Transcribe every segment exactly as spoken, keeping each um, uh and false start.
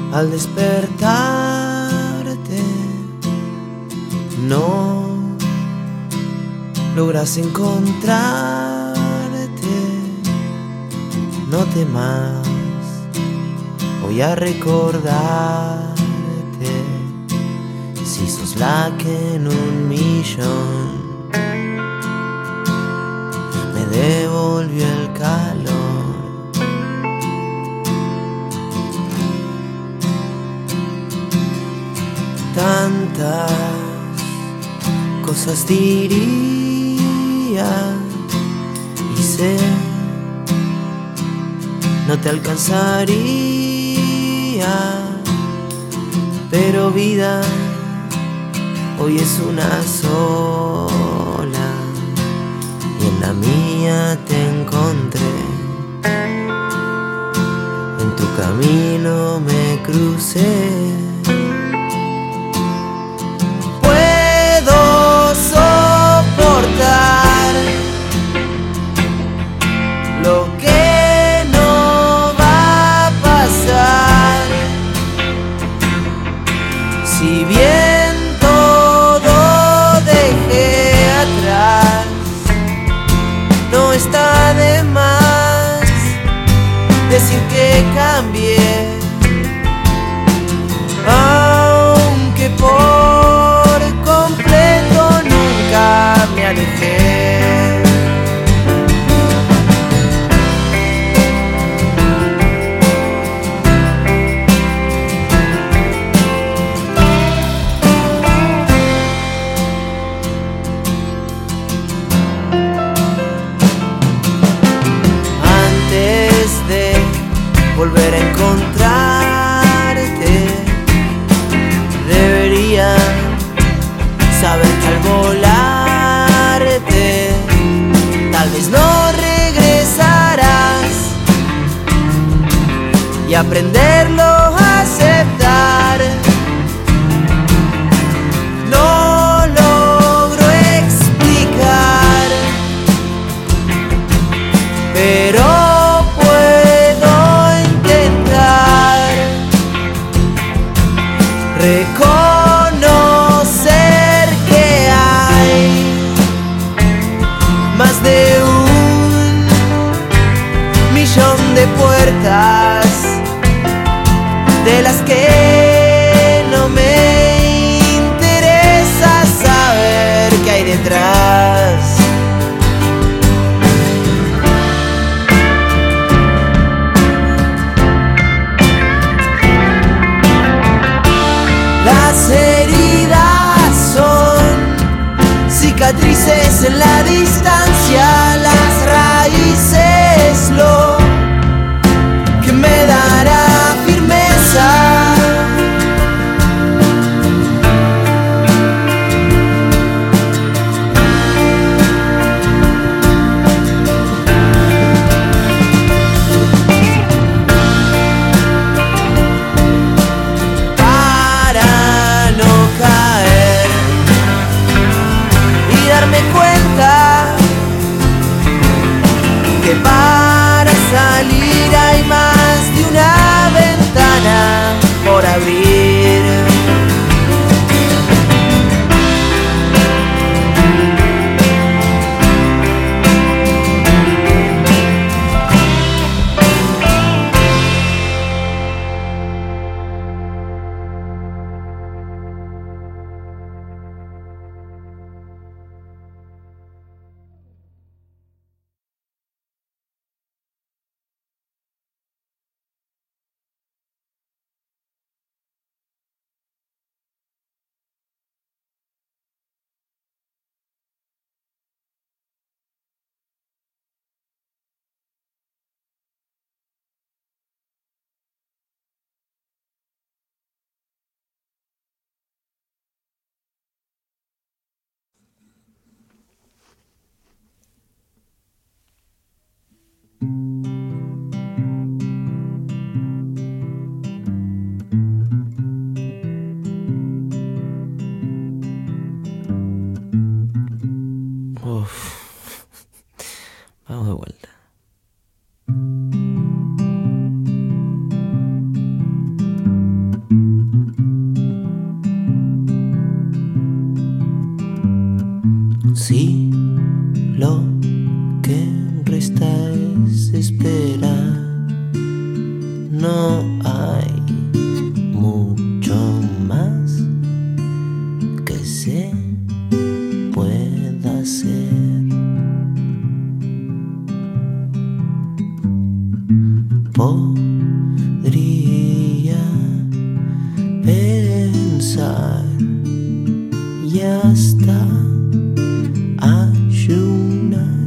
Al despertarte no logras encontrarte. No temas, voy a recordarte. Si sos la que en un millón me devolvió el calor. Tantas cosas diría y sé no te alcanzaría, pero vida hoy es una sola y en la mía te encontré. En tu camino me crucé. Puedo soportar lo que no va a pasar. Si bien todo dejé atrás, no está de más decir que cambié, aunque por completo nunca me alejé. Volver a encontrarte, debería saber que al volarte tal vez no regresarás y aprenderlo a aceptar. No logro explicar, pero reconocer que hay más de un millón de puertas de las que no me interesa saber qué hay detrás. Las heridas son cicatrices en la distancia, las raíces lo que me dará firmeza. Que para salir hay más de una ventana por abrir. Si lo que resta es esperar, no hay mucho más que se pueda hacer. Podría pensar y hasta ayunar,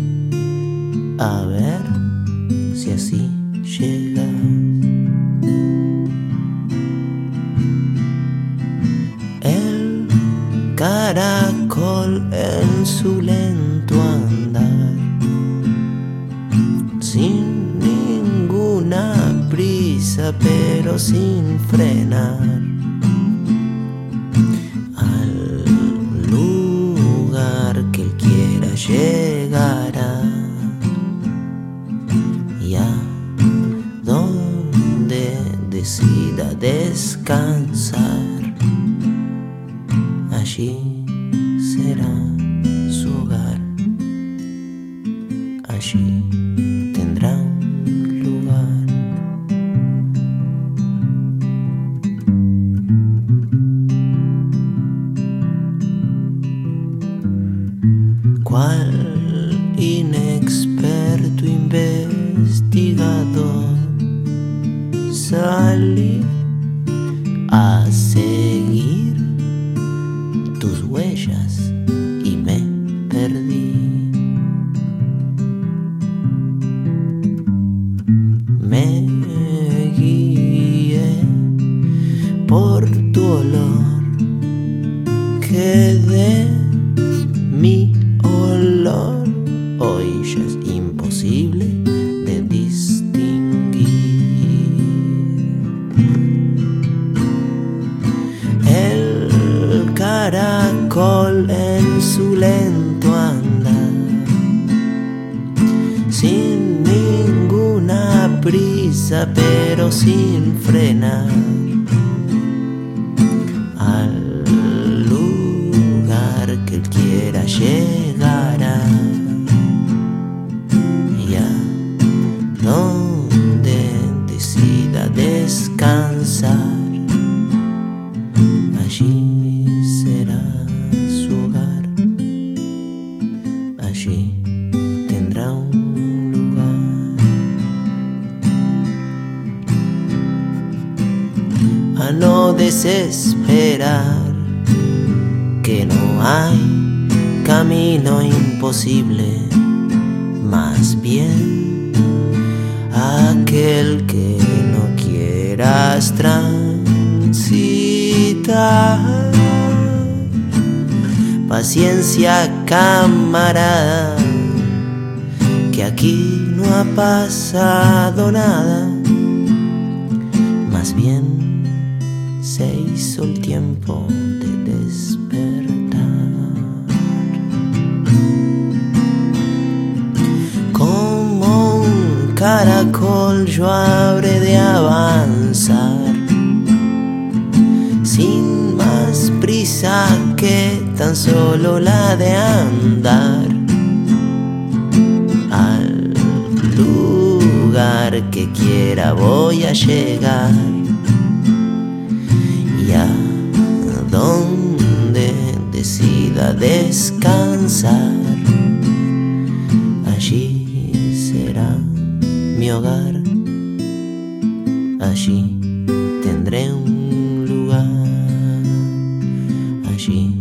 a ver si así llegas. El caracol en su lento andar, sin ninguna prisa pero sin frenar, al lugar que él quiera llegará, y a donde decida descansar, allí será su hogar, allí tendrá un lugar. Cual inexperto investigador salí a seguir tus huellas y me perdí. Me guié por tu olor, que de mi olor hoy ya es imposible de distinguir. El caracol en su lento andar, sin ninguna prisa pero sin frenar, al lugar que él quiera llegará, y a donde decida descansar, allí será su hogar, allí tendrá un lugar. A no desesperar, que no hay camino imposible, más bien aquel que no quieras transitar. Paciencia, camarada, que aquí no ha pasado nada, más bien se hizo el tiempo de despertar. Como un caracol yo habré de avanzar, sin más prisa que tan solo la de andar, al lugar que quiera voy a llegar, y a donde decida descansar, allí será mi hogar, allí tendré un lugar, allí